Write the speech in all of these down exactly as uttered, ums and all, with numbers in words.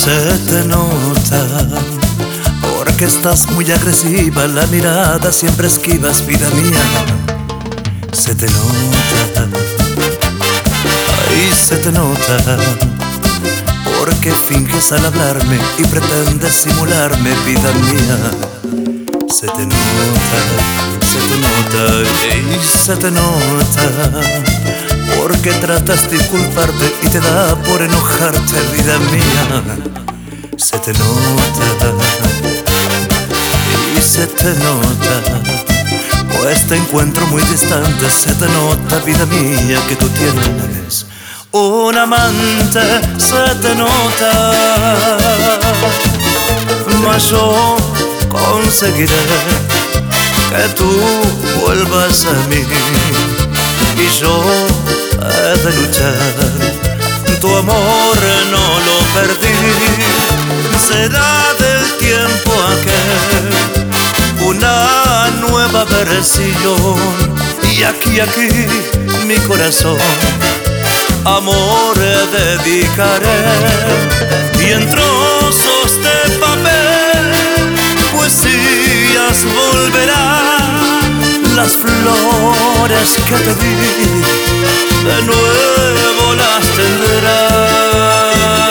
Se te nota, porque estás muy agresiva, la mirada siempre esquivas, vida mía. Se te nota, ay, se te nota, porque finges al hablarme y pretendes simularme, vida mía. Se te nota, se te nota, y se te nota, porque tratas de culparte y te da por enojarte, vida mía. Se te nota, y se te nota, pues te encuentro muy distante. Se te nota, vida mía, que tú tienes un amante. Se te nota, mas yo conseguiré que tú vuelvas a mí, y yo he de luchar. Tu amor no lo perdí, será del tiempo aquel una nueva versión. Y aquí, aquí, mi corazón, amor dedicaré, y en trozos de papel poesías volverán. Las flores que te di de nuevo las tendrás.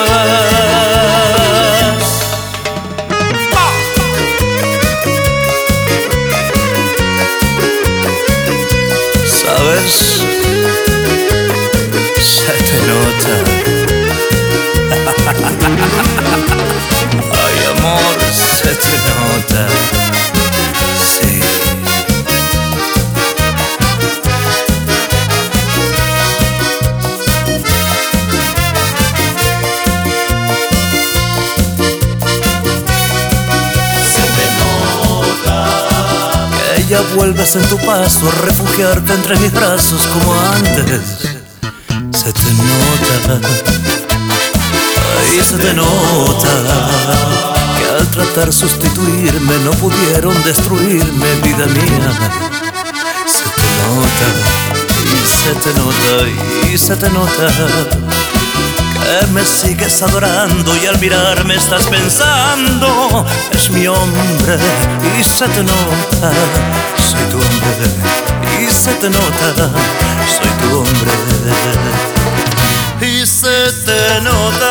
¿Sabes? Se te nota. Ay, amor, se te nota. Sí. Ya vuelves en tu paso a refugiarte entre mis brazos como antes. Se te nota, ay, se te nota, que al tratar sustituirme no pudieron destruirme, vida mía. Se te nota, y se te nota, y se te nota, que me sigues adorando y al mirarme estás pensando: es mi hombre. Y se te nota, soy tu hombre. Y se te nota, soy tu hombre. Y se te nota,